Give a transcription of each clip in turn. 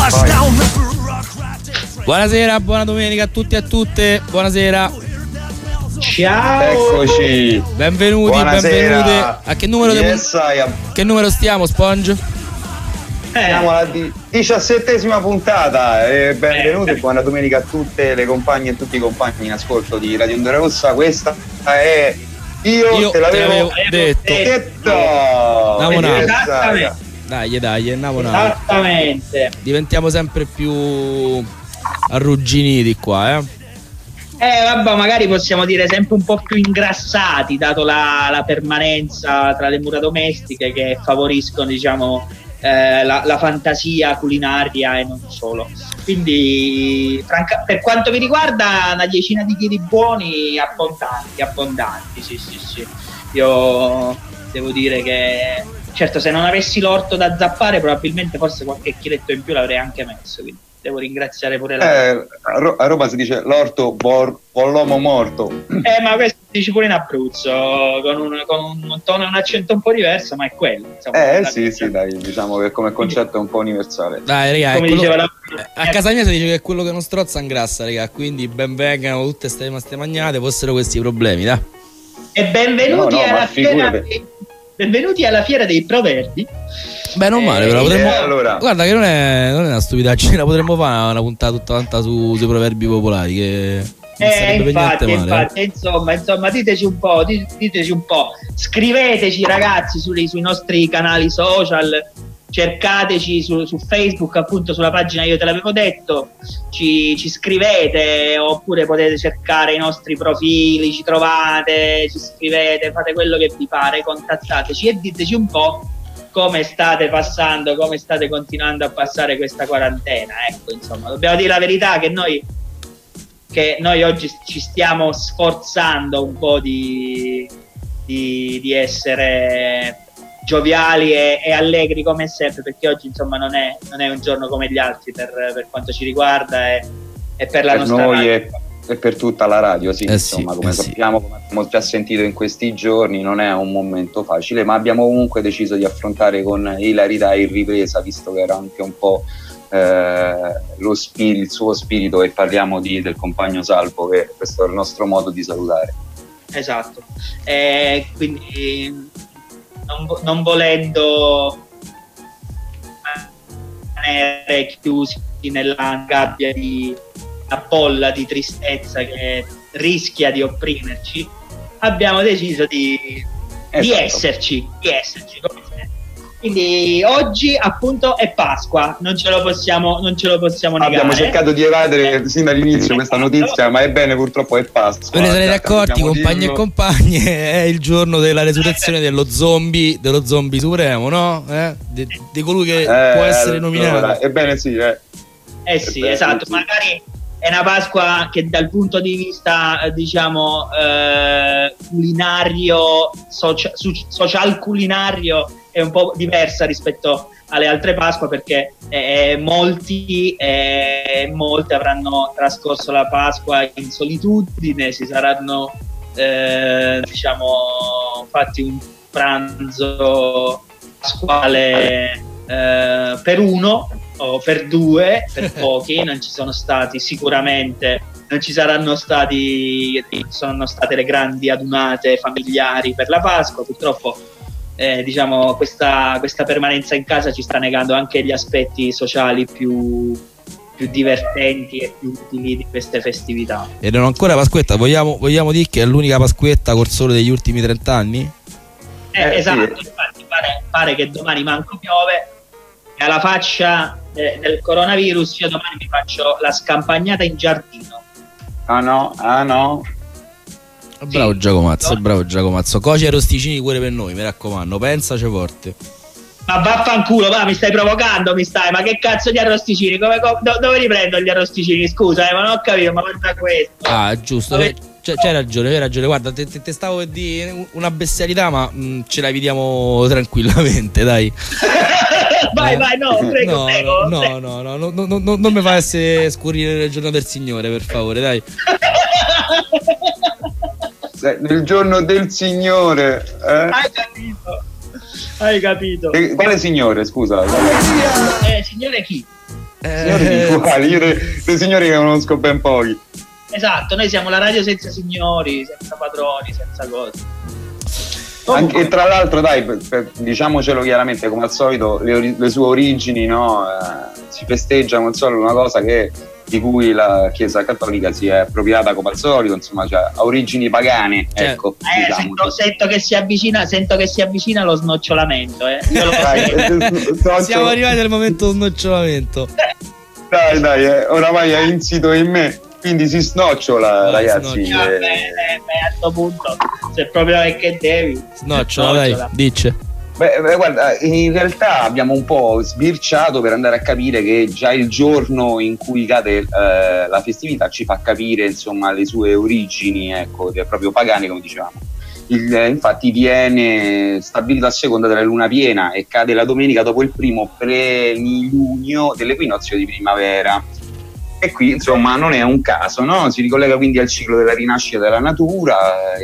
Buonasera, buona domenica a tutti e a tutte. Buonasera. Ciao. Eccoci. Benvenuti, Buonasera. benvenute. A che numero, che numero stiamo, Sponge? Siamo alla 17ª puntata. Benvenuti e buona domenica a tutte le compagne e tutti i compagni in ascolto di Radio Onda Rossa. Questa è Io te l'avevo detto. Dai, andiamo. Esattamente. Diventiamo sempre più arrugginiti qua, vabbè, magari possiamo dire sempre un po' più ingrassati, dato la permanenza tra le mura domestiche che favoriscono, diciamo, la fantasia culinaria e non solo. Quindi, per quanto mi riguarda, una decina di chili buoni, abbondanti, sì. Io devo dire che, certo, se non avessi l'orto da zappare, probabilmente forse qualche chiletto in più l'avrei anche messo, quindi devo ringraziare pure a Roma si dice l'orto buon l'uomo morto. Ma questo si dice pure in Abruzzo con un tono e un accento un po' diverso, ma è quello, insomma, sì, dai, diciamo che come concetto è un po' universale. Dai, raga, come a casa mia si dice che quello che non strozza ingrassa, raga, quindi ben vengano tutte ste magnate, fossero questi i problemi, dai. E benvenuti benvenuti alla fiera dei proverbi. Beh, non male, però potremmo. Allora. Guarda che non è una stupidaggine, la potremmo fare una puntata tutta quanta sui proverbi popolari. Che infatti, insomma, diteci un po'. Scriveteci, ragazzi, sui nostri canali social. Cercateci su Facebook, appunto, sulla pagina Io te l'avevo detto, ci scrivete, oppure potete cercare i nostri profili, ci trovate, ci scrivete, fate quello che vi pare, contattateci e diteci un po' come state passando, come state continuando a passare questa quarantena. Ecco, insomma, dobbiamo dire la verità che noi oggi ci stiamo sforzando un po' di essere gioviali e allegri come sempre, perché oggi, insomma, non è un giorno come gli altri per quanto ci riguarda e per la nostra noi radio. e per tutta la radio, insomma, sì, come sappiamo, come abbiamo già sentito in questi giorni, non è un momento facile, ma abbiamo comunque deciso di affrontare con ilarità e ripresa, visto che era anche un po' il suo spirito, e parliamo del compagno Salvo, che questo è il nostro modo di salutare. Esatto, quindi non volendo rimanere chiusi nella gabbia di una bolla di tristezza che rischia di opprimerci, abbiamo deciso di esserci come sempre. Quindi oggi, appunto, è Pasqua, non ce lo possiamo negare. Abbiamo cercato di evadere sin dall'inizio questa notizia, ma ebbene, purtroppo è Pasqua. Ve ne sarete accorti, compagni e compagne, è il giorno della resurrezione dello zombie supremo, no? Di colui che può essere nominato. Ebbene sì, sì, esatto, magari è una Pasqua che dal punto di vista, diciamo, culinario, social culinario, è un po' diversa rispetto alle altre Pasqua, perché molti avranno trascorso la Pasqua in solitudine, si saranno diciamo fatti un pranzo pasquale per uno o per due, per pochi. Non ci sono stati, sicuramente non sono state le grandi adunate familiari per la Pasqua, purtroppo. Diciamo, questa permanenza in casa ci sta negando anche gli aspetti sociali più divertenti e più utili di queste festività. E non ancora Pasquetta, vogliamo dire che è l'unica Pasquetta col sole degli ultimi 30 anni? Esatto, sì. Infatti pare che domani manco piove, e alla faccia del coronavirus io domani mi faccio la scampagnata in giardino. Ah no. Bravo Giacomazzo, coci e rosticini pure per noi, mi raccomando, pensaci forte. Ma vaffanculo, va, mi stai provocando, ma che cazzo di arrosticini? Dove li prendo gli arrosticini? Scusa, ma non ho capito, ma guarda questo. Ah, giusto, c'hai ragione, guarda, te stavo per dire una bestialità, ma ce la evitiamo tranquillamente, dai. Vai, no, prego. No, non mi fa essere scurrire il giorno del Signore, per favore, dai. Nel giorno del Signore, Hai capito? Quale signore, scusa? Signore chi? Signori, io dei signori che conosco ben pochi. Esatto, noi siamo la radio senza signori, senza padroni, senza cose. E tra l'altro, dai, diciamocelo chiaramente, come al solito, le sue origini, no? Si festeggia come al solito una cosa di cui la Chiesa Cattolica si è appropriata come al solito, insomma, cioè, ha origini pagane. Cioè, ecco, sento che si avvicina lo snocciolamento. Io lo siamo arrivati al momento snocciolamento. Dai, oramai è insito in me. Quindi si snocciola, ragazzi. A questo punto, se proprio è che devi. Snocciola, dai, dice. Beh, guarda, in realtà abbiamo un po' sbirciato per andare a capire che già il giorno in cui cade la festività ci fa capire, insomma, le sue origini, ecco, proprio pagane, come dicevamo. Infatti viene stabilito a seconda della luna piena e cade la domenica dopo il primo plenilunio dell'equinozio di primavera. E qui, insomma, non è un caso, no? Si ricollega quindi al ciclo della rinascita della natura,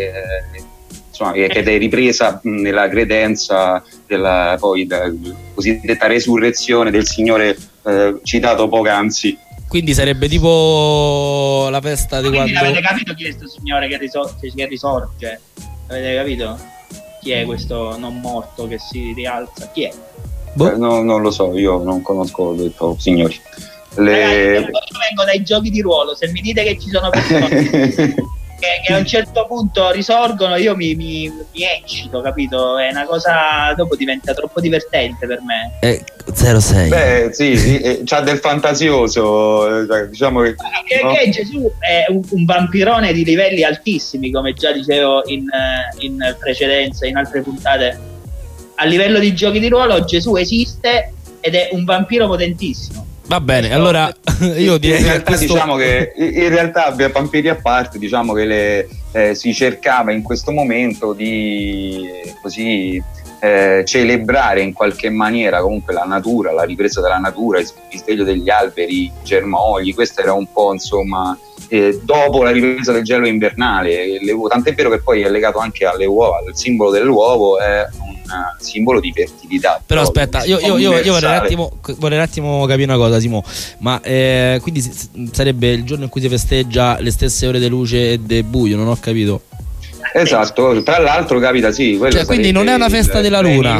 insomma, che è ripresa nella credenza della cosiddetta resurrezione del Signore citato poc'anzi. Quindi sarebbe tipo la festa di quando... Avete capito chi è questo Signore che risorge? Avete capito? Chi è questo non morto che si rialza? Chi è? Non lo so, io non conosco detto signori. Ragazzi, io vengo dai giochi di ruolo, se mi dite che ci sono persone che a un certo punto risorgono, io mi eccito, capito? È una cosa, dopo diventa troppo divertente per me. 06. Beh, sì, c'ha del fantasioso, diciamo che Gesù è un vampirone di livelli altissimi, come già dicevo in precedenza, in altre puntate. A livello di giochi di ruolo Gesù esiste ed è un vampiro potentissimo. Va bene, allora io direi diciamo che in realtà, vampiri a parte, diciamo che si cercava in questo momento di così celebrare in qualche maniera comunque la natura, la ripresa della natura, il risveglio degli alberi, i germogli. Questo era un po', insomma, dopo la ripresa del gelo invernale, tant'è vero che poi è legato anche alle uova. Il simbolo dell'uovo è un simbolo di fertilità. Però aspetta, io vorrei un attimo capire una cosa, Simo. Ma quindi sarebbe il giorno in cui si festeggia le stesse ore di luce e del buio, non ho capito. Esatto, tra l'altro capita, sì, cioè, quindi non è una festa della luna,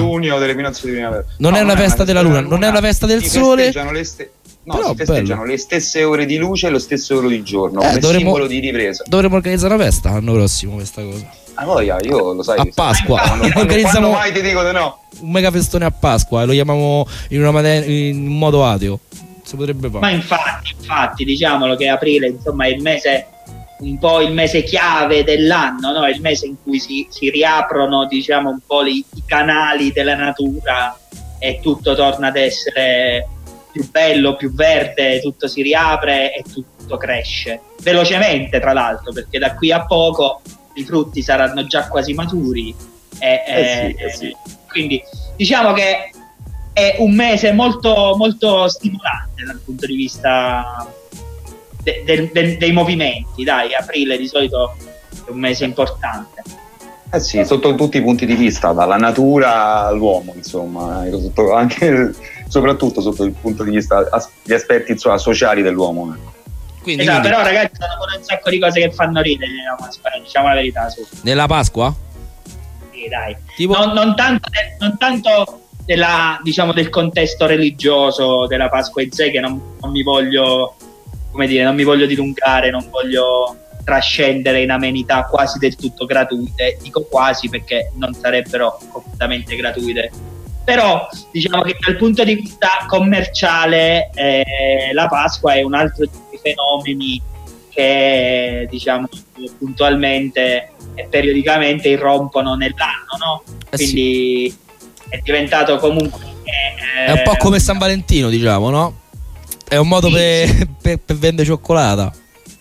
non è una festa della luna, non è una festa del sole. Si festeggiano le stesse ore di luce e lo stesso ore di giorno, come simbolo di ripresa. Dovremmo organizzare una festa l'anno prossimo, questa cosa. Io lo sai, a Pasqua organizziamo mai ti dico di no. Un mega festone a Pasqua e lo chiamiamo in un modo ateo. Si potrebbe fare. Ma infatti, diciamolo che aprile, insomma, è il mese, un po' il mese chiave dell'anno, no? È il mese in cui si riaprono, diciamo, un po' i canali della natura e tutto torna ad essere più bello, più verde, tutto si riapre e tutto cresce velocemente, tra l'altro, perché da qui a poco i frutti saranno già quasi maturi sì. Quindi diciamo che è un mese molto, molto stimolante dal punto di vista dei movimenti. Dai, aprile di solito è un mese importante. Sì, sotto tutti i punti di vista, dalla natura all'uomo, insomma, soprattutto sotto il punto di vista gli aspetti, insomma, sociali dell'uomo. Quindi. Però ragazzi, sono pure un sacco di cose che fanno ridere nella Pasqua, diciamo la verità. Nella Pasqua? Sì, dai. Tipo... Non tanto diciamo, del contesto religioso della Pasqua in sé, che non mi voglio, come dire, non mi voglio dilungare, non voglio trascendere in amenità quasi del tutto gratuite. Dico quasi perché non sarebbero completamente gratuite. Però diciamo che dal punto di vista commerciale la Pasqua è un altro di fenomeni che, diciamo, puntualmente e periodicamente irrompono nell'anno, no? Quindi sì, è diventato comunque è un po' come San Valentino, diciamo, no? È un modo per vendere cioccolata.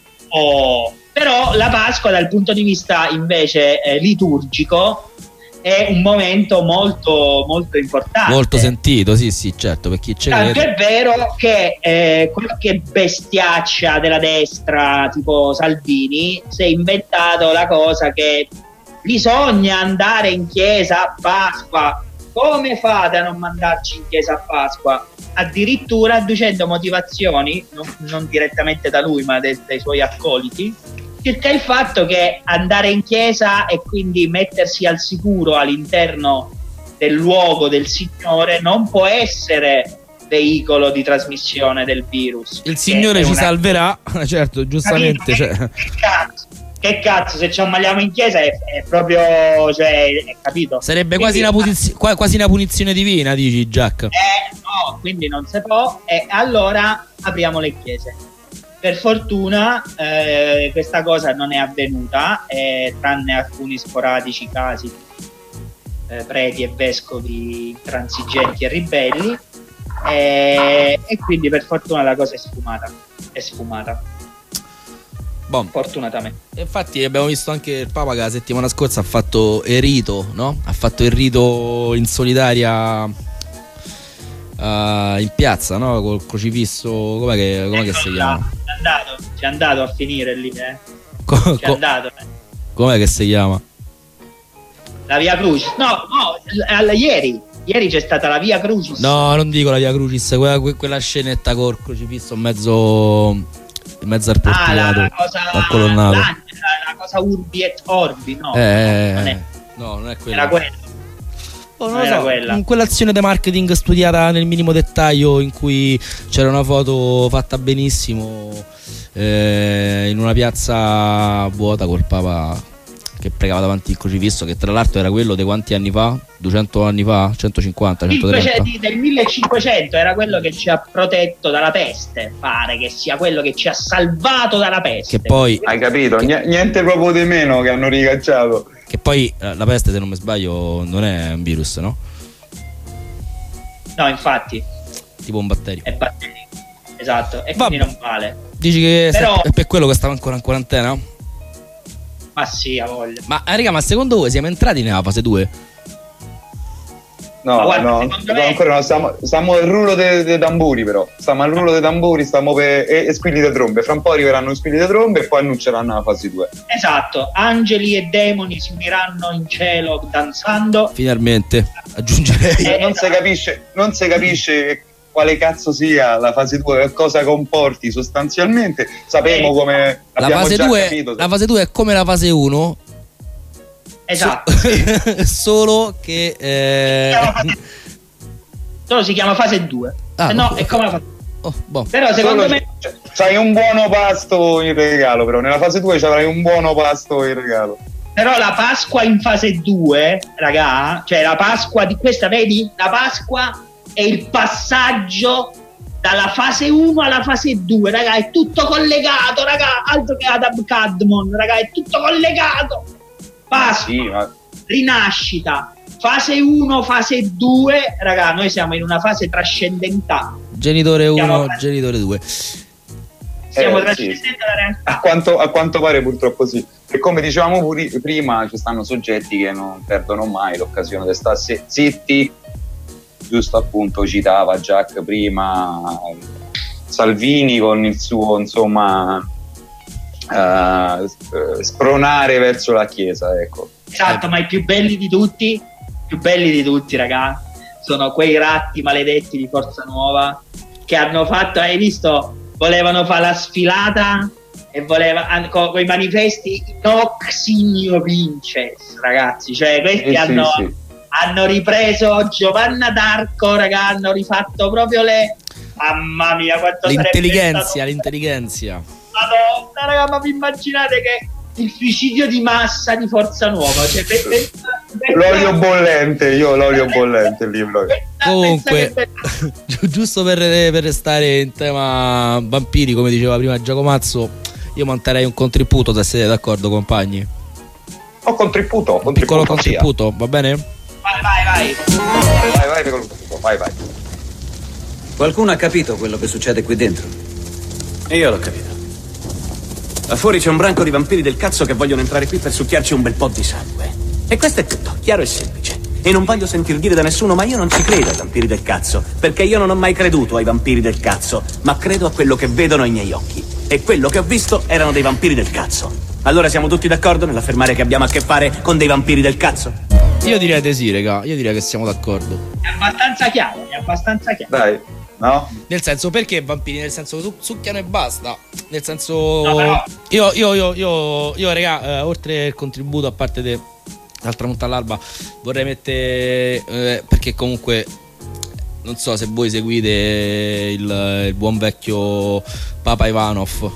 Però la Pasqua dal punto di vista invece liturgico è un momento molto, molto importante, molto sentito, sì, certo, per chi c'è. Tanto è vero che qualche bestiaccia della destra tipo Salvini si è inventato la cosa che bisogna andare in chiesa a Pasqua. come fate a non mandarci in chiesa a Pasqua? Addirittura adducendo motivazioni, non direttamente da lui, ma dai suoi accoliti, circa il fatto che andare in chiesa e quindi mettersi al sicuro all'interno del luogo del Signore non può essere veicolo di trasmissione del virus. Il Signore ci salverà, certo, giustamente. Che cazzo, se ci ammaliamo in chiesa è proprio, cioè, capito? Sarebbe quasi una punizione divina, dici, Jack? No, quindi non si può, e allora apriamo le chiese. Per fortuna questa cosa non è avvenuta, tranne alcuni sporadici casi, preti e vescovi transigenti e ribelli, e quindi per fortuna la cosa è sfumata. Bon. Fortunatamente. Infatti abbiamo visto anche il Papa che la settimana scorsa ha fatto il rito, no? Ha fatto il rito in solitaria in piazza, no? Col crocifisso, com'è che si chiama? C'è andato a finire lì, andato. Com'è che si chiama? La Via Crucis. No, ieri c'è stata la Via Crucis. No, non dico la Via Crucis, quella scenetta col crocifisso in mezzo al porticato, al colonnato. La cosa Urbi et Orbi, no? Non è quella. Era quella. Non so, quella. Quell'azione di marketing studiata nel minimo dettaglio, in cui c'era una foto fatta benissimo in una piazza vuota col Papa che pregava davanti al crocifisso, che tra l'altro era quello di quanti anni fa? 200 anni fa? 150? 130? Del 1500, era quello che ci ha protetto dalla peste, pare che sia quello che ci ha salvato dalla peste. Che poi, hai capito? Niente proprio di meno che hanno ricacciato. Che poi la peste, se non mi sbaglio, non è un virus, no? No, infatti. Tipo un batterio. È batterio, esatto, e quindi non vale. Dici che però è per quello che stava ancora in quarantena? Ma sì, a voglia. Ma raga, ma secondo voi siamo entrati nella fase 2? No, guarda, ancora no, stiamo al rullo dei tamburi, però. Stiamo al rullo dei tamburi, stiamo per squilli di trombe. Fra un po' arriveranno squilli di trombe e poi annunceranno la fase 2. Esatto, angeli e demoni si uniranno in cielo danzando. Finalmente, aggiungerei. Non si capisce quale cazzo sia la fase 2, cosa comporti sostanzialmente. Sappiamo come la fase 2 capito. La fase 2 è come la fase 1. Esatto. Solo che solo si chiama fase 2. No, è come la fase 2. Però secondo me c'hai un buono pasto in regalo, però nella fase 2 c'avrai un buono pasto in regalo. Però la Pasqua in fase 2, raga, cioè la Pasqua di questa, vedi? La Pasqua è il passaggio dalla fase 1 alla fase 2, raga, è tutto collegato, raga, altro che Adam Cadmon, raga, è tutto collegato. Pasqua, rinascita, fase 1, fase 2, raga, noi siamo in una fase trascendentale. Genitore 1, genitore 2. Siamo trascendenti dalla realtà. A quanto pare purtroppo sì. E come dicevamo prima, ci stanno soggetti che non perdono mai l'occasione di stare zitti. Giusto, appunto, citava Jack prima Salvini con il suo, insomma, spronare verso la Chiesa, ecco. Esatto, ma i più belli di tutti, raga, sono quei ratti maledetti di Forza Nuova che hanno fatto, hai visto, volevano fare la sfilata e con i manifesti Noc Signo Vinces, ragazzi, cioè questi hanno ripreso Giovanna d'Arco, raga, hanno rifatto proprio mamma mia, quanto l'intelligenza. Madonna, raga, ma vi immaginate che il suicidio di massa di Forza Nuova, cioè l'olio bollente, io l'olio bollente lì. Comunque, giusto per restare in tema vampiri, come diceva prima Giacomazzo, io monterei un contributo, se siete d'accordo, compagni. Un piccolo contributo, va bene? Vai. Qualcuno ha capito quello che succede qui dentro? Io l'ho capito. Là fuori c'è un branco di vampiri del cazzo che vogliono entrare qui per succhiarci un bel po' di sangue. E questo è tutto, chiaro e semplice. E non voglio sentir dire da nessuno, ma io non ci credo ai vampiri del cazzo, perché io non ho mai creduto ai vampiri del cazzo, ma credo a quello che vedono i miei occhi. E quello che ho visto erano dei vampiri del cazzo. Allora siamo tutti d'accordo nell'affermare che abbiamo a che fare con dei vampiri del cazzo? Io direi di sì, raga. Io direi che siamo d'accordo. È abbastanza chiaro. Dai, no? Nel senso, perché vampiri? Nel senso, succhiano e basta. Nel senso, no, però... io, raga, oltre il contributo, a parte dal tramonto all'alba, vorrei mettere perché comunque non so se voi seguite il buon vecchio Papa Ivanov.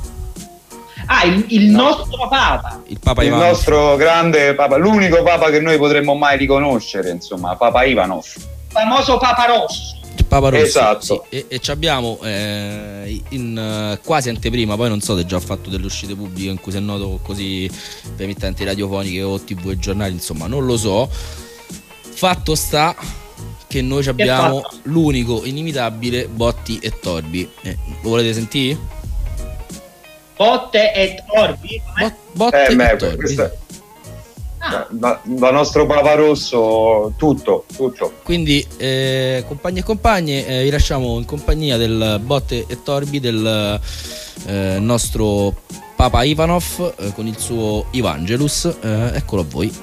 Il nostro Papa. Il Papa Ivanov. Il nostro grande Papa, l'unico Papa che noi potremmo mai riconoscere, insomma, Papa Ivanov. Il famoso Papa Rosso. Il Papa Rosso. Esatto. Sì, e ci abbiamo in quasi anteprima, poi non so se già ha fatto delle uscite pubbliche in cui si è noto così per emittenti radiofoniche o TV e giornali, insomma, non lo so. Fatto sta che noi abbiamo l'unico inimitabile Botti e Torbi. Lo volete sentire? Botte e Torbi? Botte e Torbi. Da nostro Papa Rosso tutto. Quindi compagni e compagne, vi lasciamo in compagnia del Botte e Torbi del nostro Papa Ivanov con il suo Evangelus. Eccolo a voi.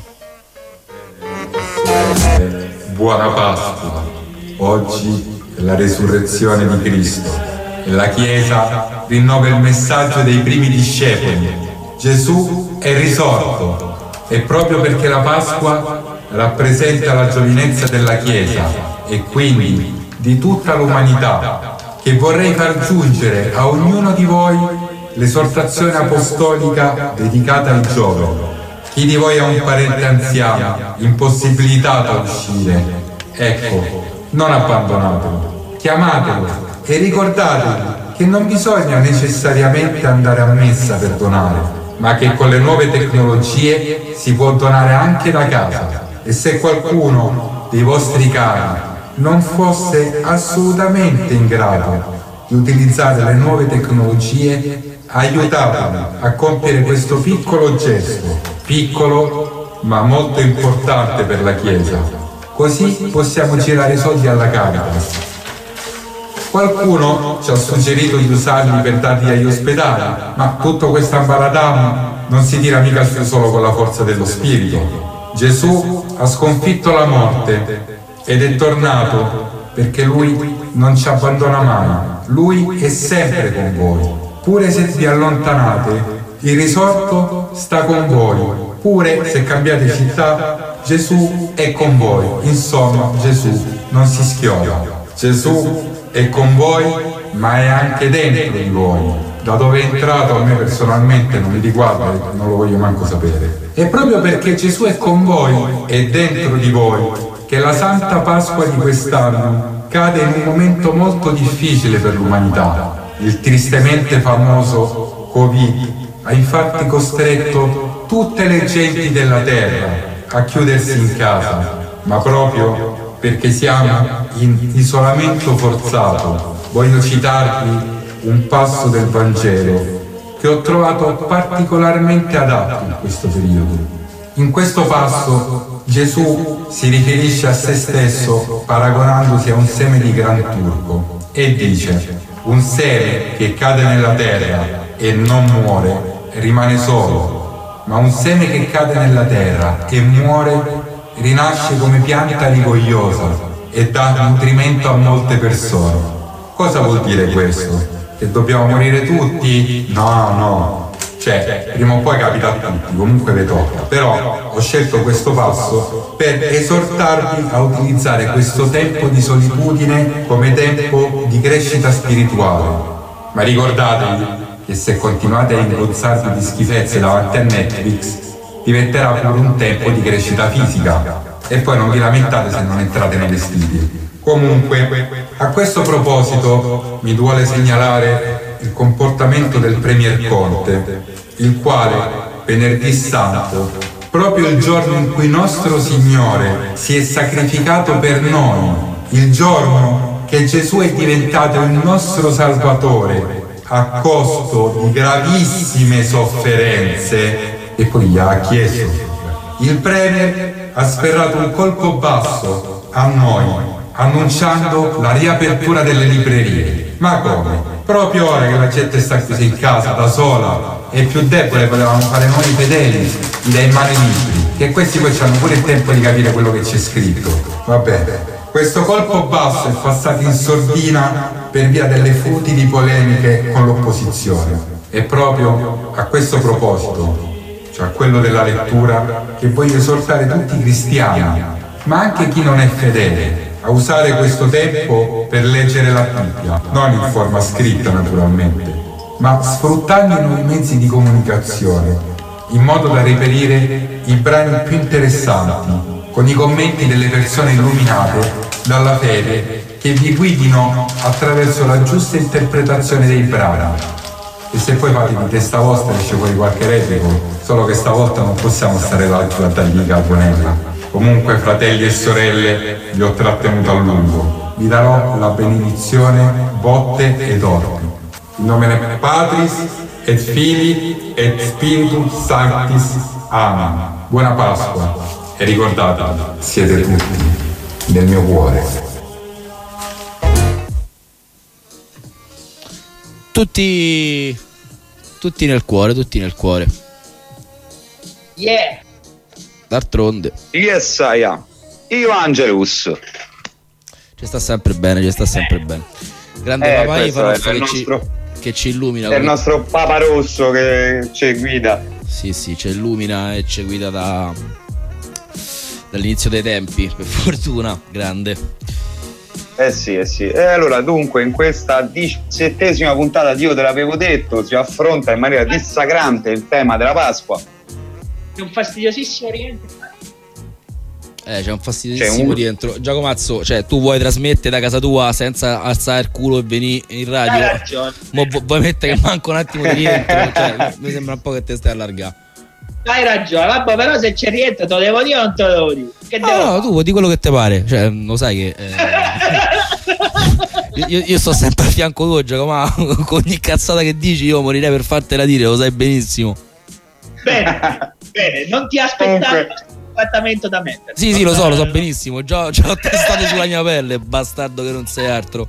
Buona Pasqua. Oggi è la resurrezione di Cristo e la Chiesa rinnova il messaggio dei primi discepoli. Gesù è risorto e proprio perché la Pasqua rappresenta la giovinezza della Chiesa e quindi di tutta l'umanità, che vorrei far giungere a ognuno di voi l'esortazione apostolica dedicata ai giovani. Chi di voi ha un parente anziano, impossibilitato a uscire? Ecco, non abbandonatelo, chiamatelo e ricordatevi che non bisogna necessariamente andare a messa per donare, ma che con le nuove tecnologie si può donare anche da casa. E se qualcuno dei vostri cari non fosse assolutamente in grado di utilizzare le nuove tecnologie, aiutateli a compiere questo piccolo gesto, piccolo ma molto importante per la Chiesa. Così possiamo girare i soldi alla Caritas. Qualcuno ci ha suggerito di usarli per darli agli ospedali, ma tutto questo ambaradam non si tira mica su solo con la forza dello spirito. Gesù ha sconfitto la morte ed è tornato perché Lui non ci abbandona mai. Lui è sempre con voi. Pure se vi allontanate, il risorto sta con voi. Pure se cambiate città, Gesù è con voi. Insomma, Gesù non si schioda. Gesù è con voi, ma è anche dentro di voi. Da dove è entrato a me personalmente non mi riguarda, non lo voglio manco sapere. È proprio perché Gesù è con voi e dentro di voi che la Santa Pasqua di quest'anno cade in un momento molto difficile per l'umanità. Il tristemente famoso Covid ha infatti costretto tutte le genti della terra a chiudersi in casa, ma proprio perché siamo in isolamento forzato, voglio citarvi un passo del Vangelo che ho trovato particolarmente adatto in questo periodo. In questo passo Gesù si riferisce a se stesso paragonandosi a un seme di gran turco e dice: un seme che cade nella terra e non muore rimane solo, ma un seme che cade nella terra e muore rinasce come pianta rigogliosa e dà nutrimento a molte persone. Cosa vuol dire questo? Che dobbiamo morire tutti? No. Cioè, prima o poi capita a tutti, comunque vi tocca. Però ho scelto questo passo per esortarvi a utilizzare questo tempo di solitudine come tempo di crescita spirituale. Ma ricordatevi che se continuate a ingozzarvi di schifezze davanti a Netflix, diventerà pure un tempo di crescita fisica. E poi non vi lamentate se non entrate nei vestiti. Comunque, a questo proposito mi duole segnalare il comportamento del Premier Conte, il quale venerdì santo, proprio il giorno in cui nostro Signore si è sacrificato per noi, il giorno che Gesù è diventato il nostro Salvatore a costo di gravissime sofferenze, e poi gli ha chiesto, il Premier ha sferrato un colpo basso a noi, annunciando la riapertura delle librerie. Ma come? Proprio ora che la gente sta chiusa in casa da sola e più debole, volevamo fare noi fedeli, gli dai in mano i libri. che questi poi hanno pure il tempo di capire quello che c'è scritto. Vabbè, questo colpo basso è passato in sordina per via delle futili polemiche con l'opposizione. E proprio a questo proposito, cioè a quello della lettura, che voglio esortare tutti i cristiani, ma anche chi non è fedele, a usare questo tempo per leggere la Bibbia, non in forma scritta naturalmente, ma sfruttando i nuovi mezzi di comunicazione, in modo da reperire i brani più interessanti, con i commenti delle persone illuminate dalla fede che vi guidino attraverso la giusta interpretazione dei brani. E se poi fate di testa vostra esce fuori qualche eretico, solo che stavolta non possiamo stare là a dargli carbonella. Comunque, fratelli e sorelle, vi ho trattenuto a lungo. Vi darò la benedizione botte ed orti. In nome Patris et Filii et Spiritus Sanctis. Amen. Buona Pasqua e ricordatevi, siete tutti nel mio cuore. Tutti nel cuore, tutti nel cuore. Yeah. D'altronde. Yes, io Angelus. Ci sta sempre bene, ci sta sempre bene. Grande papà Ivanov che ci illumina. È il nostro Papa Rosso che ci guida. Sì, ci illumina e ci guida dall'inizio dei tempi, per fortuna, grande. Sì. E allora, dunque, in questa 17ª puntata di Io te l'avevo detto, si affronta in maniera dissacrante il tema della Pasqua. È un fastidiosissimo rientro. C'è un fastidiosissimo rientro. Giacomazzo, cioè tu vuoi trasmettere da casa tua senza alzare il culo e venire in radio? Hai ragione. Vuoi mettere che manca un attimo di rientro? Cioè, mi sembra un po' che te stai allargando. Hai ragione, vabbè, però se c'è rientro te lo devo dire o non te lo devo dire? Che no, tu vuoi di quello che ti pare. Cioè, lo sai che io sto sempre a fianco tuo, Giacomo. Con ogni cazzata che dici io morirei per fartela dire, lo sai benissimo. Bene, non ti aspettare trattamento da me. Sì, lo so benissimo. Già l'ho testato sulla mia pelle, bastardo che non sei altro.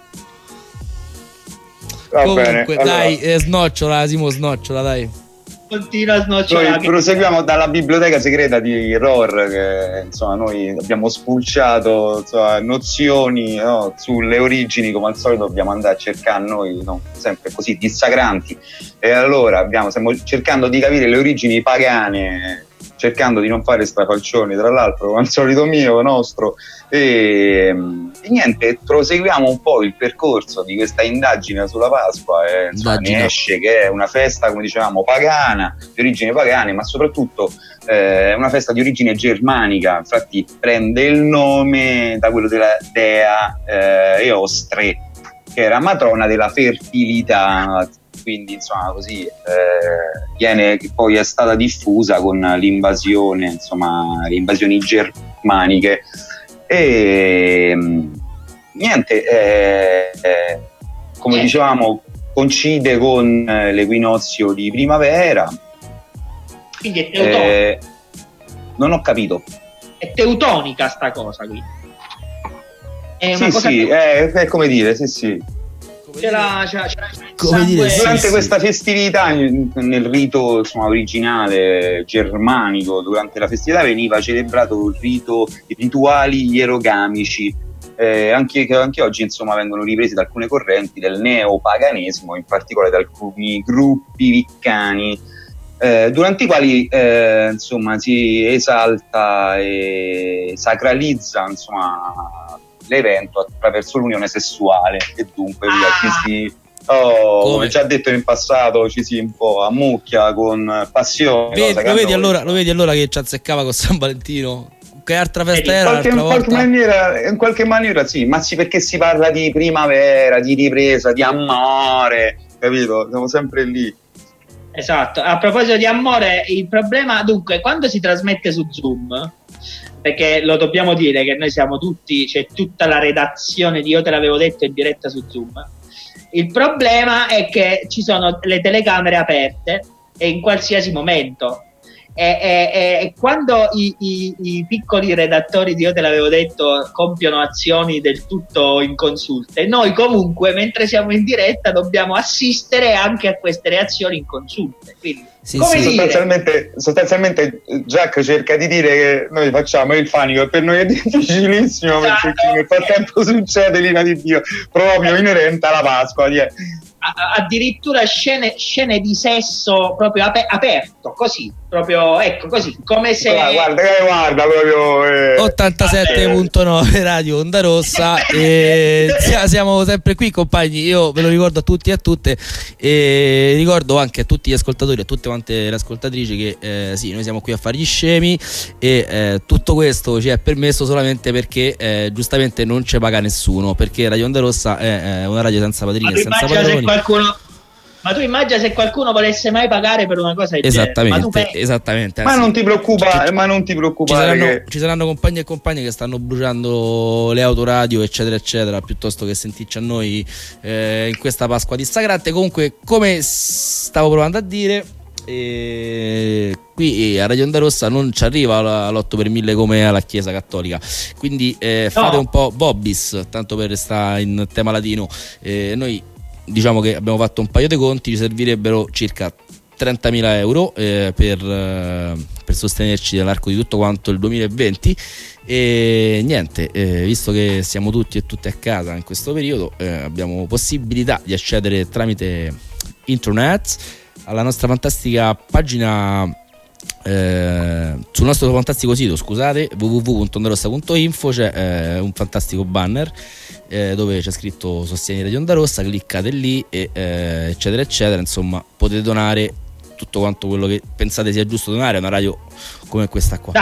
Comunque, dai, snocciola, Simo, snocciola, dai. Continua a snocciolare. Noi proseguiamo dalla biblioteca segreta di ROR, che insomma noi abbiamo spulciato nozioni, no, sulle origini. Come al solito dobbiamo andare a cercare noi, no, sempre così dissacranti, e allora stiamo cercando di capire le origini pagane, cercando di non fare strafalcioni, tra l'altro, come al solito mio, nostro, e niente, proseguiamo un po' il percorso di questa indagine sulla Pasqua, e insomma, ne esce che è una festa, come dicevamo, pagana, di origine pagane, ma soprattutto una festa di origine germanica. Infatti prende il nome da quello della dea Eostre, che era matrona della fertilità. Quindi insomma così che poi è stata diffusa con l'invasione, insomma le invasioni germaniche, e niente, come dicevamo, coincide con l'equinozio di primavera. Quindi è teutonica. Non ho capito. È teutonica sta cosa, quindi è una cosa è come dire, sì. Durante questa festività, nel rito insomma originale germanico, durante la festività veniva celebrato i rituali ierogamici, anche oggi insomma vengono ripresi da alcune correnti del neopaganesimo, in particolare da alcuni gruppi viccani, durante i quali insomma si esalta e sacralizza insomma l'evento attraverso l'unione sessuale, e dunque come già detto in passato, ci si un po' ammucchia con passione. Lo vedi allora che ci azzeccava con San Valentino? Che altra festa era? In qualche maniera sì, ma sì, perché si parla di primavera, di ripresa, di amore, capito? Siamo sempre lì. Esatto. A proposito di amore, il problema, dunque, quando si trasmette su Zoom, perché lo dobbiamo dire che noi siamo tutti, c'è tutta la redazione di Io te l'avevo detto in diretta su Zoom. Il problema è che ci sono le telecamere aperte e in qualsiasi momento, E quando i piccoli redattori di Io te l'avevo detto compiono azioni del tutto inconsulte, noi comunque mentre siamo in diretta dobbiamo assistere anche a queste reazioni inconsulte. Quindi, sostanzialmente Jack cerca di dire che noi facciamo il fanico e per noi è difficilissimo, perché nel frattempo succede l'ira di Dio proprio inerente alla Pasqua. Addirittura scene di sesso proprio aperto, così, proprio, ecco, così, come se... Guarda proprio... 87.9 Radio Onda Rossa, siamo sempre qui, compagni, io ve lo ricordo a tutti e a tutte, e ricordo anche a tutti gli ascoltatori e a tutte quante le ascoltatrici che sì, noi siamo qui a fare gli scemi e tutto questo ci è permesso solamente perché giustamente non ci paga nessuno, perché Radio Onda Rossa è una radio senza padrini e senza padroni. Ma tu immagina se qualcuno volesse mai pagare per una cosa del genere. Esattamente. Ma non ti preoccupare, ci saranno compagni e compagne che stanno bruciando le autoradio, eccetera eccetera, piuttosto che sentirci a noi in questa Pasqua dissacrante. Comunque, come stavo provando a dire, qui a Radio Onda Rossa non ci arriva l'8 per 1000 come alla Chiesa Cattolica, quindi fate un po' Bobbis, tanto per restare in tema latino. Noi diciamo che abbiamo fatto un paio di conti, ci servirebbero circa 30.000 euro per sostenerci nell'arco di tutto quanto il 2020 e niente, visto che siamo tutti e tutte a casa in questo periodo, abbiamo possibilità di accedere tramite internet alla nostra fantastica pagina, sul nostro fantastico sito, scusate, www.ondarossa.info. c'è un fantastico banner dove c'è scritto Sostieni Radio Onda Rossa, cliccate lì e eccetera eccetera, insomma potete donare tutto quanto quello che pensate sia giusto donare a una radio come questa qua.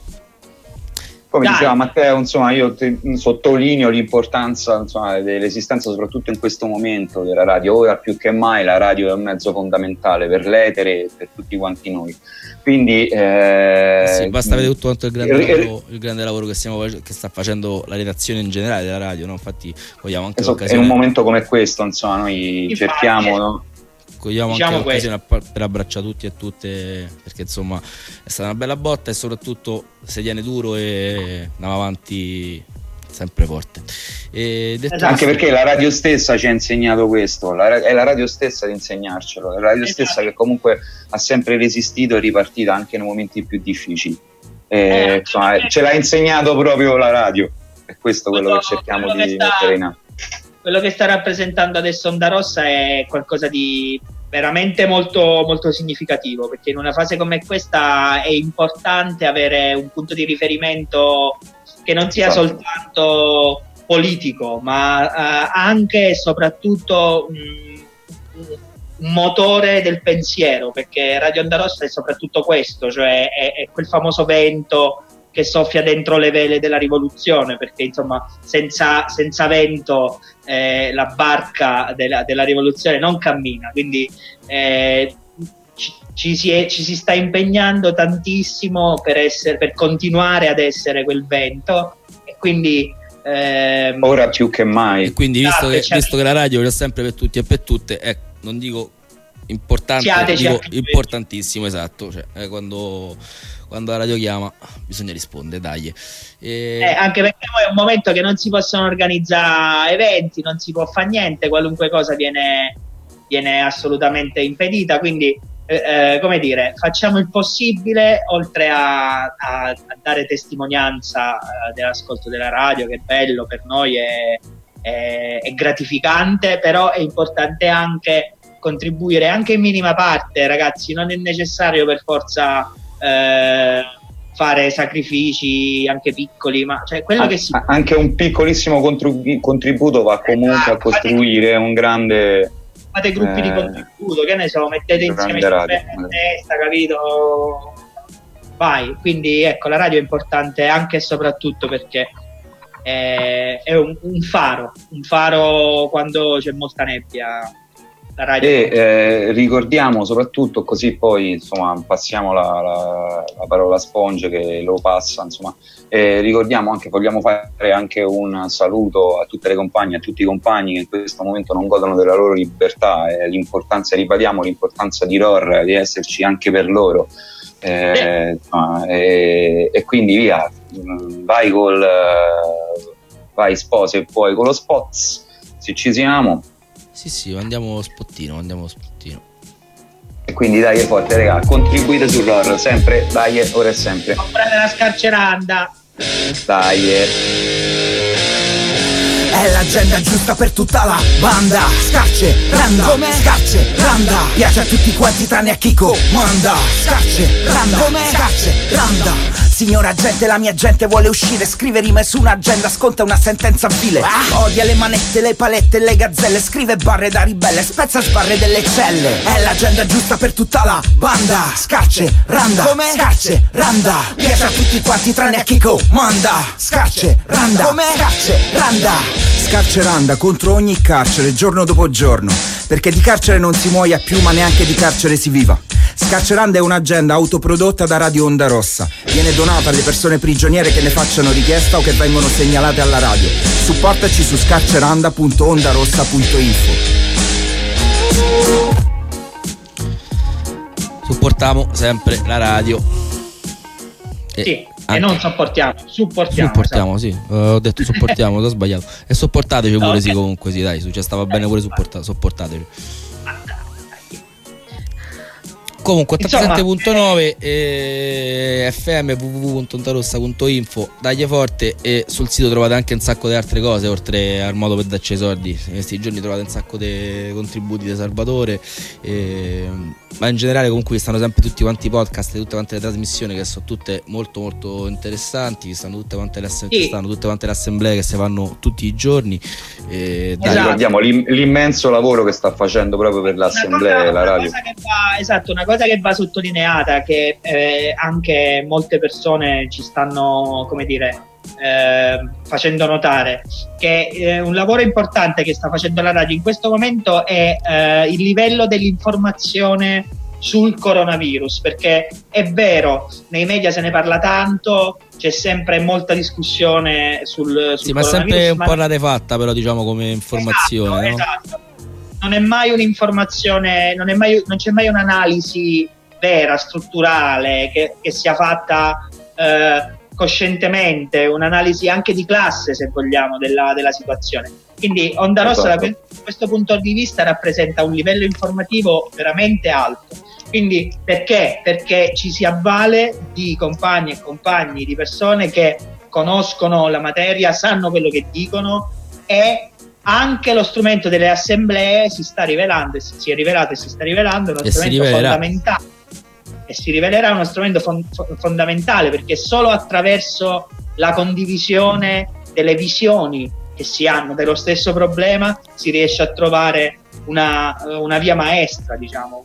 Come diceva Matteo, insomma, io sottolineo l'importanza, insomma, dell'esistenza soprattutto in questo momento della radio. Ora più che mai la radio è un mezzo fondamentale per l'etere e per tutti quanti noi. Quindi sì, basta vedere tutto quanto il grande lavoro che sta facendo la redazione in generale della radio, no? Infatti vogliamo anche in un momento come questo, insomma, noi cerchiamo, no? Cogliamo anche l'occasione per abbracciare tutti e tutte, perché insomma è stata una bella botta e soprattutto se tiene duro e andiamo avanti sempre forte. Anche perché la radio stessa ci ha insegnato questo, è la radio stessa ad insegnarcelo, è la radio stessa che comunque ha sempre resistito e ripartita anche nei momenti più difficili. Insomma, ce l'ha insegnato proprio la radio, è questo quello che cerchiamo di mettere in atto. Quello che sta rappresentando adesso Onda Rossa è qualcosa di veramente molto, molto significativo, perché in una fase come questa è importante avere un punto di riferimento che non sia soltanto politico, ma anche e soprattutto un motore del pensiero, perché Radio Onda Rossa è soprattutto questo, cioè è quel famoso vento che soffia dentro le vele della rivoluzione, perché insomma senza vento la barca della rivoluzione non cammina, quindi ci si sta impegnando tantissimo per continuare ad essere quel vento, e quindi ora più che mai. E quindi visto che la radio è sempre per tutti e per tutte, non dico importante, dico importantissimo, esatto, cioè, quando la radio chiama bisogna rispondere, dai. Anche perché poi è un momento che non si possono organizzare eventi, non si può fare niente, qualunque cosa viene assolutamente impedita, quindi come dire, facciamo il possibile, oltre a dare testimonianza dell'ascolto della radio, che è bello per noi, è gratificante, però è importante anche contribuire anche in minima parte, ragazzi. Non è necessario per forza fare sacrifici anche piccoli, ma cioè quello che anche un piccolissimo contributo va comunque a costruire un grande, fate gruppi di contributo, che ne so, mettete insieme in testa, capito? Vai. Quindi ecco, la radio è importante anche e soprattutto perché è un faro quando c'è molta nebbia. E ricordiamo soprattutto, così poi insomma passiamo la parola a Sponge che lo passa, insomma, ricordiamo anche, vogliamo fare anche un saluto a tutte le compagne, a tutti i compagni che in questo momento non godono della loro libertà, ribadiamo l'importanza di ROR, di esserci anche per loro, e quindi via, vai spose e poi con lo spots, se ci siamo. Sì, andiamo spottino. E quindi dai, è forte, raga, contribuite sull'horror, sempre, dai, ora e sempre. Comprate la scarceranda. Dai. È l'agenda giusta per tutta la banda. Scarceranda, come? Scarceranda. Piace a tutti quanti tranne a chi comanda. Scarceranda, come? Scarceranda. Signora gente, la mia gente vuole uscire, scrive rime su un'agenda, sconta una sentenza vile. Odia le manette, le palette e le gazzelle, scrive barre da ribelle, spezza sbarre delle celle. È l'agenda giusta per tutta la banda. Scarceranda, come? Scarceranda. Piace a tutti quanti tranne a chi comanda. Scarceranda, come? Scarceranda. Scarceranda contro ogni carcere, giorno dopo giorno, perché di carcere non si muoia più, ma neanche di carcere si viva. Scarceranda è un'agenda autoprodotta da Radio Onda Rossa. Viene donata alle persone prigioniere che ne facciano richiesta o che vengono segnalate alla radio. Supportaci su scarceranda.ondarossa.info. Supportiamo sempre la radio. Sì. E non supportiamo. Esatto. Sì, ho detto supportiamo, ho sbagliato. E sopportateci pure, okay. Sì, comunque sì, dai, cioè stava bene pure sopportateci. Comunque 87.9 FM, www.ondarossa.info, dagli forte, e sul sito trovate anche un sacco di altre cose oltre al modo per darci i soldi. In questi giorni trovate un sacco di contributi di Salvatore, ma in generale comunque vi stanno sempre tutti quanti i podcast e tutte quante le trasmissioni che sono tutte molto molto interessanti, vi stanno tutte quante le assemblee che si fanno tutti i giorni. Esatto. Ricordiamo l'immenso lavoro che sta facendo proprio per l'assemblea, la radio. Una cosa che va sottolineata, che anche molte persone ci stanno, come dire, facendo notare, che un lavoro importante che sta facendo la radio in questo momento è il livello dell'informazione sul coronavirus, perché è vero, nei media se ne parla tanto, c'è sempre molta discussione sul sì, ma sempre un po' rarefatta, però, diciamo, come informazione. Esatto. Non è mai un'informazione, non c'è mai un'analisi vera, strutturale, che sia fatta coscientemente, un'analisi anche di classe, se vogliamo, della situazione. Quindi Onda Rossa, da questo punto di vista, rappresenta un livello informativo veramente alto. Quindi perché? Perché ci si avvale di compagni e compagni, di persone che conoscono la materia, sanno quello che dicono, e anche lo strumento delle assemblee si sta rivelando, si è rivelato e si sta rivelando uno strumento fondamentale, e si rivelerà uno strumento fondamentale, perché solo attraverso la condivisione delle visioni che si hanno dello stesso problema si riesce a trovare una via maestra, diciamo,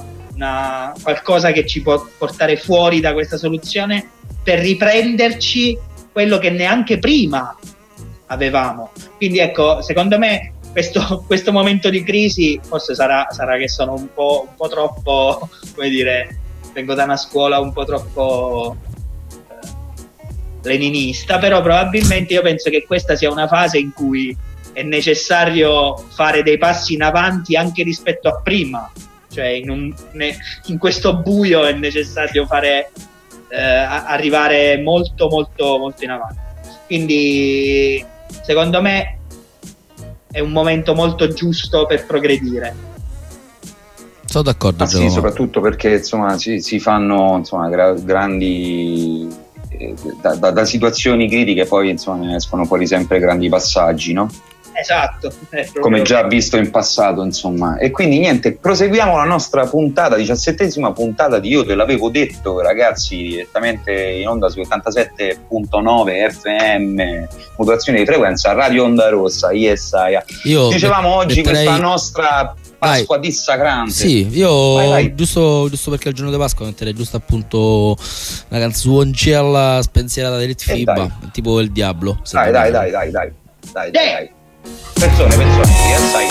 una qualcosa che ci può portare fuori da questa soluzione per riprenderci quello che neanche prima avevamo. Quindi ecco, secondo me questo momento di crisi forse sarà che sono un po' troppo, come dire, vengo da una scuola un po' troppo leninista, però probabilmente io penso che questa sia una fase in cui è necessario fare dei passi in avanti anche rispetto a prima, cioè in questo buio è necessario arrivare molto molto molto in avanti. Quindi secondo me è un momento molto giusto per progredire. Sono d'accordo. Sì, soprattutto perché insomma si fanno grandi da situazioni critiche, poi insomma ne escono fuori sempre grandi passaggi, no? Esatto, come già visto in passato, insomma. E quindi niente, proseguiamo la nostra puntata, 17ª puntata di Io te l'avevo detto, ragazzi, direttamente in onda su 87.9 FM, modulazione di frequenza, Radio Onda Rossa, Dicevamo oggi questa nostra Pasqua dissacrante. Sì, io vai. Giusto perché è il giorno di Pasqua metterei giusto appunto una canzoncella spensierata di Elite Fiba, tipo il Diablo. Dai. Persone, sai.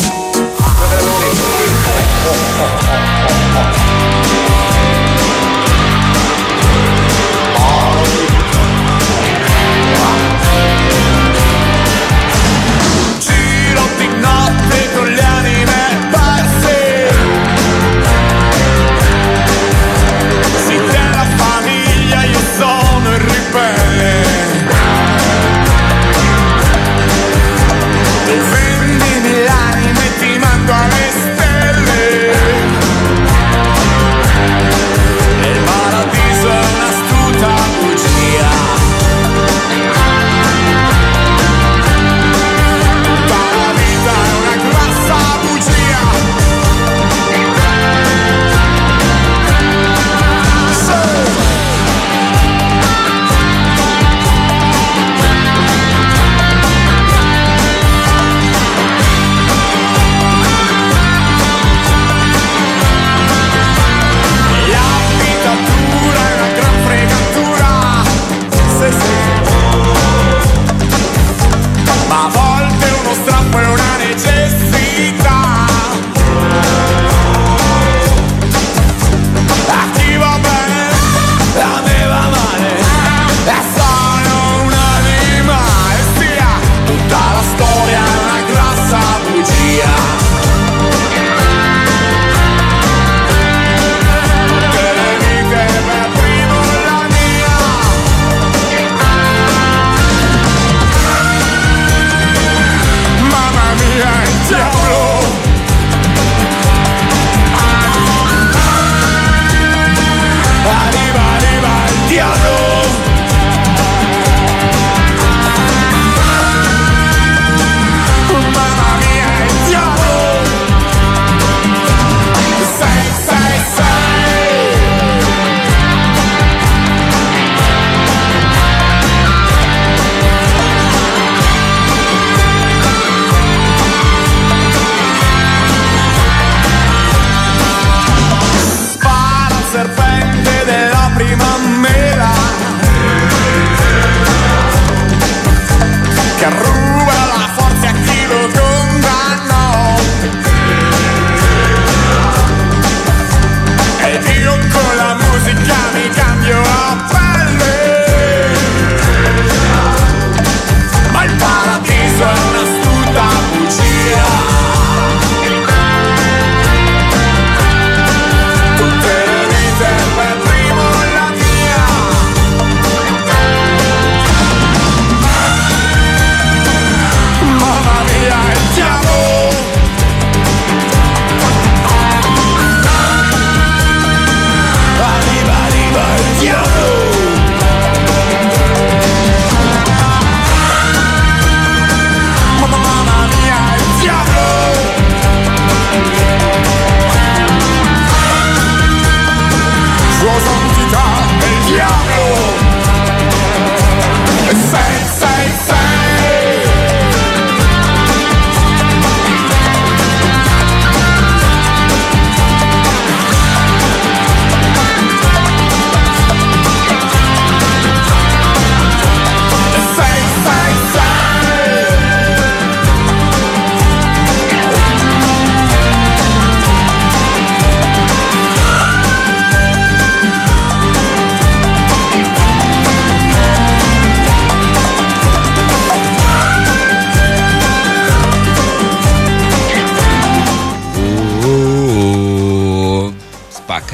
Giro di notte con le anime perse, si tiene a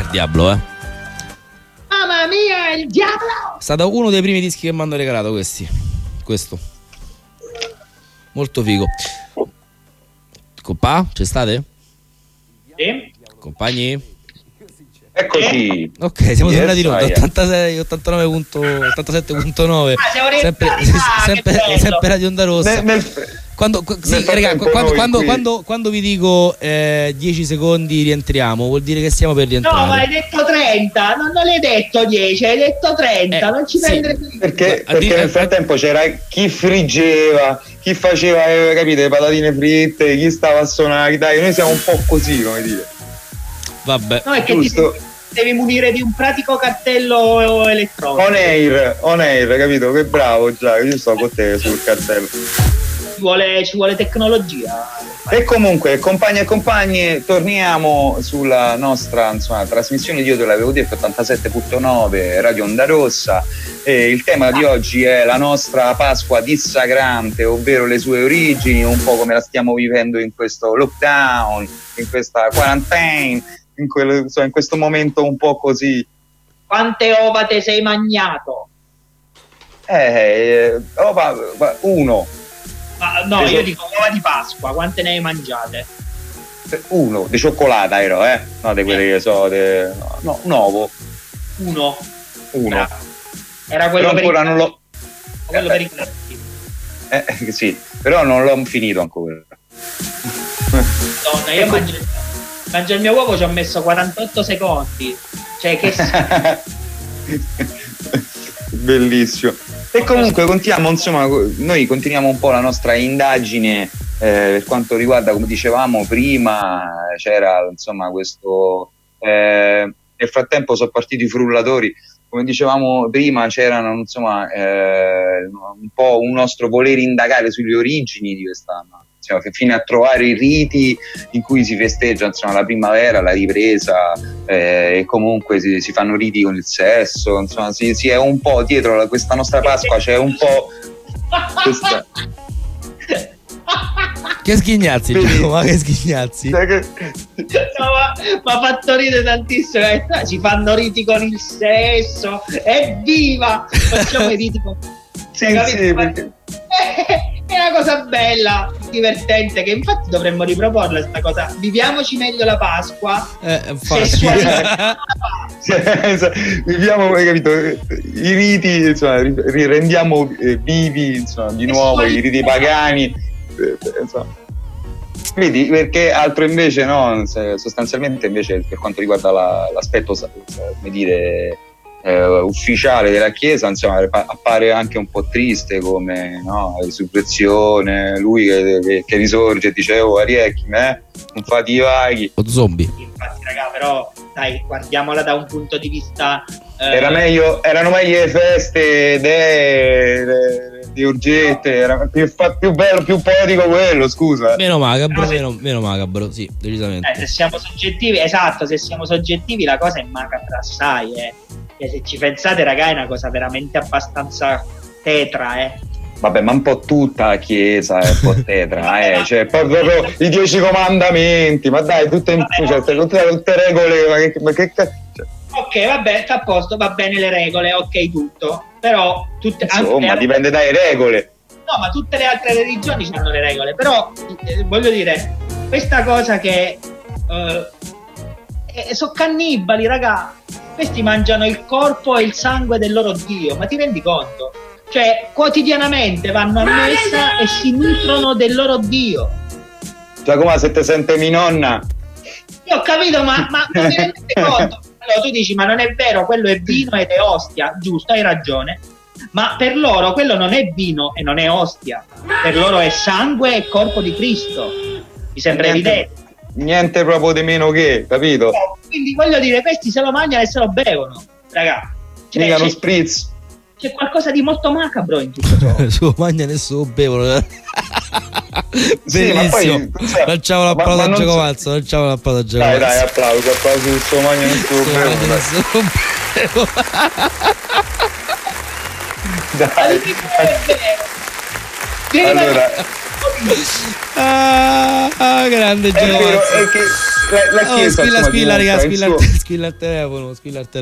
Diablo, Mamma mia, il Diablo! È stato uno dei primi dischi che mi hanno regalato questo. Molto figo. Compà, ci state? Sì. Compagni? Eccoci. Ok, siamo tornati in onda 86, 89.9. Sempre Radio Onda Rossa. Quando vi dico 10 secondi rientriamo, vuol dire che stiamo per rientrare. No, ma hai detto 30, non l'hai detto 10, hai detto 30, non ci prendere perché nel frattempo c'era chi friggeva, chi faceva, capite, le patatine fritte, chi stava a suonare, dai, noi siamo un po' così, come dire. Vabbè. No, è che devi munire di un pratico cartello elettronico. On air, capito? Che bravo, già, io sto con te sul cartello. Ci vuole tecnologia. E comunque, compagni e compagni, torniamo sulla nostra trasmissione di Io te l'avevo detto, 87.9 Radio Onda Rossa. E il tema di oggi è la nostra Pasqua dissacrante, ovvero le sue origini, un po' come la stiamo vivendo in questo lockdown, in questa quarantena, in questo momento un po' così. Quante ova te sei magnato? Uno. No, io dico uova di Pasqua, quante ne hai mangiate? Uno, di cioccolata ero, no, di quelle che so, no, un ovo. Uno. Era quello per non l'ho... quello per i gatti. Sì, però non l'ho finito ancora. Donna, io mangio il mio uovo, ci ho messo 48 secondi. Cioè, che bellissimo. E comunque noi continuiamo un po' la nostra indagine per quanto riguarda, come dicevamo prima, c'era questo nel frattempo sono partiti i frullatori, come dicevamo prima, c'erano un po' un nostro voler indagare sulle origini di questa, fino a trovare i riti in cui si festeggia la primavera, la ripresa, e comunque si fanno riti con il sesso, si è un po' dietro questa nostra Pasqua, c'è un po' questa... Che sghignazzi, ma che sghignazzi. No, ma fatto ridere tantissimo. Si fanno riti con il sesso, evviva! Facciamo i riti con... perché... È una cosa bella, divertente, che infatti dovremmo riproporla sta cosa. Viviamoci meglio la Pasqua. Viviamo, capito, i riti, rendiamo vivi di nuovo i riti pagani. Vedi, perché altro invece no, sostanzialmente invece per quanto riguarda l'aspetto, come dire, ufficiale della Chiesa, appare anche un po' triste, come resurrezione, lui che risorge e dice Ariecchi, non fate i vaghi, o zombie. Infatti raga, però dai, guardiamola da un punto di vista erano meglio le feste di Urgette, era più bello, più poetico quello, scusa. Meno macabro, sì, decisamente. Se siamo soggettivi, se siamo soggettivi la cosa è macabra assai, e se ci pensate raga è una cosa veramente abbastanza tetra, Vabbè, ma un po' tutta la Chiesa è un po' tetra, cioè proprio i 10 comandamenti, ma dai, tutte regole, ma che cazzo. Ok, vabbè, sta a posto, va bene le regole, ok tutto, però tutte, insomma, dipende dalle regole. No, ma tutte le altre religioni hanno le regole, però voglio dire, questa cosa che sono cannibali, raga, questi mangiano il corpo e il sangue del loro Dio, ma ti rendi conto? Cioè, quotidianamente vanno a messa e si nutrono del loro Dio. Giacomo, se te sente mia nonna. Io ho capito, ma non ti rendete conto? Allora tu dici, ma non è vero, quello è vino ed è ostia, giusto, hai ragione, ma per loro quello non è vino e non è ostia, per loro è sangue e corpo di Cristo, mi sembra evidente. Niente proprio di meno che, capito? Quindi voglio dire, questi se lo mangiano e se lo bevono, raga. Mica uno spritz. C'è qualcosa di molto macabro in tutto ciò. Se lo mangiano e se lo bevono. Sì, bellissimo. Facciamo l'applauso a Giacomazzo, facciamo l'applauso a Giacomazzo. Dai, applauso se lo mangiano e se lo bevono. Dai. Allora, grande Giacomazzo. È la chiesa, squilla, raga, squilla il telefono.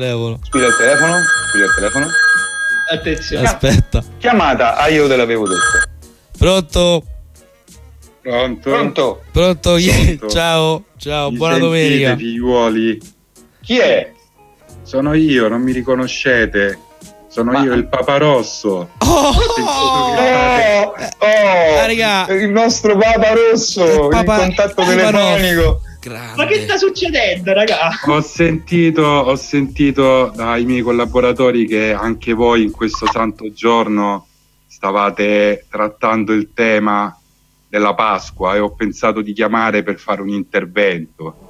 Attenzione. Aspetta. Chiamata, io te l'avevo detto. Pronto? Ciao, Mi buona sentite, domenica. figliuoli? Chi è? Sono io, non mi riconoscete? Sono io, il Papa Rosso. Raga, il nostro Papa Rosso, in contatto telefonico. Grande. Ma che sta succedendo, raga? Ho sentito dai miei collaboratori che anche voi in questo santo giorno stavate trattando il tema della Pasqua e ho pensato di chiamare per fare un intervento.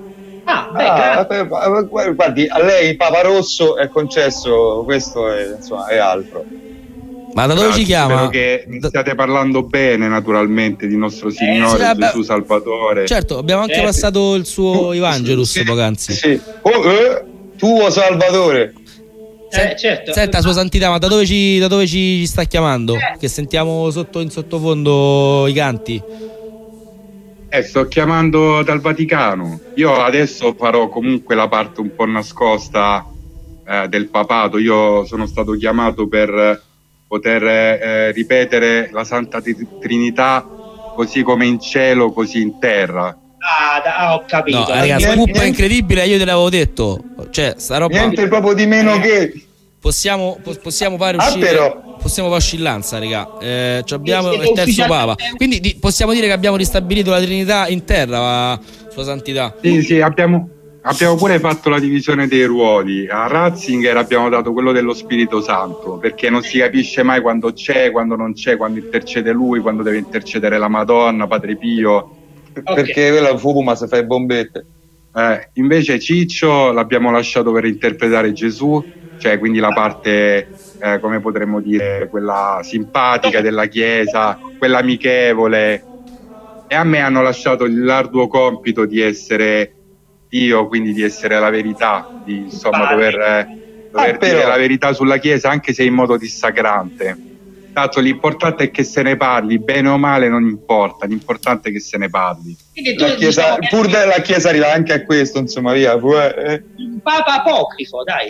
Guardi, a lei Papa Rosso è concesso, questo è altro. Ma da dove ci chiama? Spero che stiate parlando bene, naturalmente, di nostro Signore Gesù Salvatore. Certo, abbiamo anche passato il suo Evangelus poc'anzi. Sì. Tuo Salvatore. Certo. Senta, Sua Santità, ma da dove ci sta chiamando? Che sentiamo in sottofondo i canti. Sto chiamando dal Vaticano. Io adesso farò comunque la parte un po' nascosta del papato. Io sono stato chiamato per poter ripetere la Santa Trinità così come in cielo, così in terra. Ho capito. No, ragazzi, scoop incredibile, io te l'avevo detto. Cioè, sta roba. Niente proprio di meno che. Possiamo fare uscire. Però. Possiamo fare oscillanza, raga. Abbiamo il terzo Papa. Quindi possiamo dire che abbiamo ristabilito la Trinità in terra, Sua Santità. Sì, abbiamo pure fatto la divisione dei ruoli. A Ratzinger abbiamo dato quello dello Spirito Santo, perché non si capisce mai quando c'è, quando non c'è, quando intercede lui, quando deve intercedere la Madonna, Padre Pio. Perché quella fuma se fai bombette. Invece Ciccio l'abbiamo lasciato per interpretare Gesù, cioè quindi la parte, come potremmo dire, quella simpatica della Chiesa, quella amichevole. E a me hanno lasciato l'arduo compito di essere Dio, quindi di essere la verità, di insomma dover dire la verità sulla Chiesa, anche se in modo dissacrante. Tanto l'importante è che se ne parli, bene o male non importa, l'importante è che se ne parli. La Chiesa, pur della Chiesa arriva anche a questo, insomma, via. Un Papa apocrifo, dai.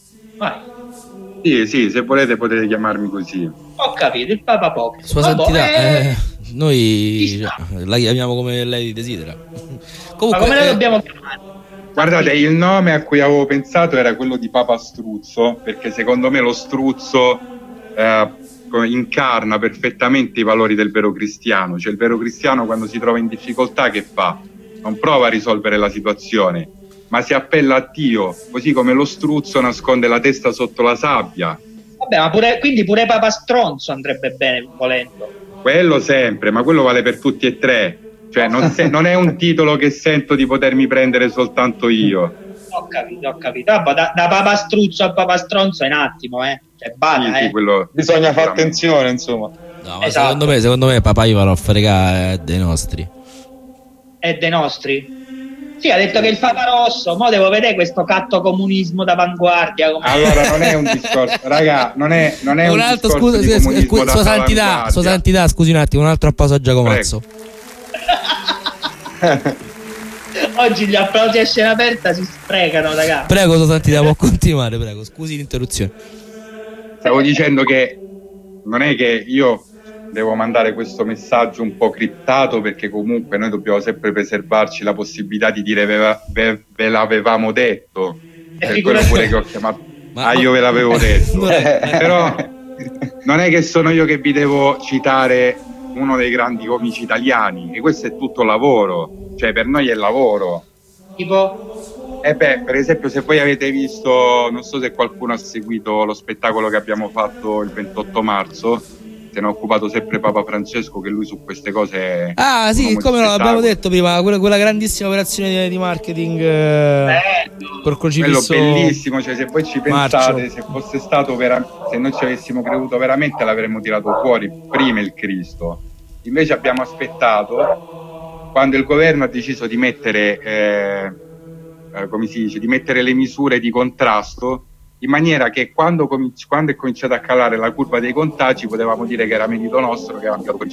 Vai. Sì, se volete potete chiamarmi così. Ho capito, il Papa apocrifo. Sua Santità, noi la chiamiamo come lei desidera. Comunque, ma come la dobbiamo chiamare? Guardate, il nome a cui avevo pensato era quello di Papa Struzzo, perché secondo me lo struzzo incarna perfettamente i valori del vero cristiano. Cioè il vero cristiano quando si trova in difficoltà che fa? Non prova a risolvere la situazione, ma si appella a Dio, così come lo struzzo nasconde la testa sotto la sabbia. Vabbè, ma quindi pure Papa Stronzo andrebbe bene, volendo. Quello sempre, ma quello vale per tutti e tre. Cioè non è un titolo che sento di potermi prendere soltanto io. Ho capito. Vabbè, da Papa Struzzo a Papa Stronzo è un attimo, Cioè, balla, sì, quello bisogna fare attenzione, insomma. No, ma esatto. secondo me Papa Ivanov, regà, è dei nostri. È dei nostri? Sì, ha detto che il Papa Rosso, mo devo vedere questo catto comunismo d'avanguardia. Allora non è un discorso, raga, non è un altro, discorso di comunismo Sua Santità, scusi un attimo, un altro applauso a Giacomazzo. Oggi gli applausi a scena aperta si sprecano, ragazzi. Prego, Sua Santità, può continuare, prego. Scusi l'interruzione. Stavo dicendo che non è che io devo mandare questo messaggio un po' criptato, perché comunque noi dobbiamo sempre preservarci la possibilità di dire ve l'avevamo detto. Per quello pure che ho chiamato io ve l'avevo detto. Però non è che sono io che vi devo citare uno dei grandi comici italiani, e questo è tutto lavoro, cioè per noi è lavoro. Tipo? Per esempio, se voi avete visto, non so se qualcuno ha seguito lo spettacolo che abbiamo fatto il 28 marzo, se ne è occupato sempre Papa Francesco, che lui su queste cose sì, come no, l'abbiamo detto prima, quella grandissima operazione di marketing per crocifisso, quello bellissimo, cioè se voi ci pensate, se fosse stato se noi ci avessimo creduto veramente l'avremmo tirato fuori prima il Cristo. Invece abbiamo aspettato quando il governo ha deciso di mettere come si dice, di mettere le misure di contrasto, in maniera che quando è cominciata a calare la curva dei contagi potevamo dire che era merito nostro che avevamo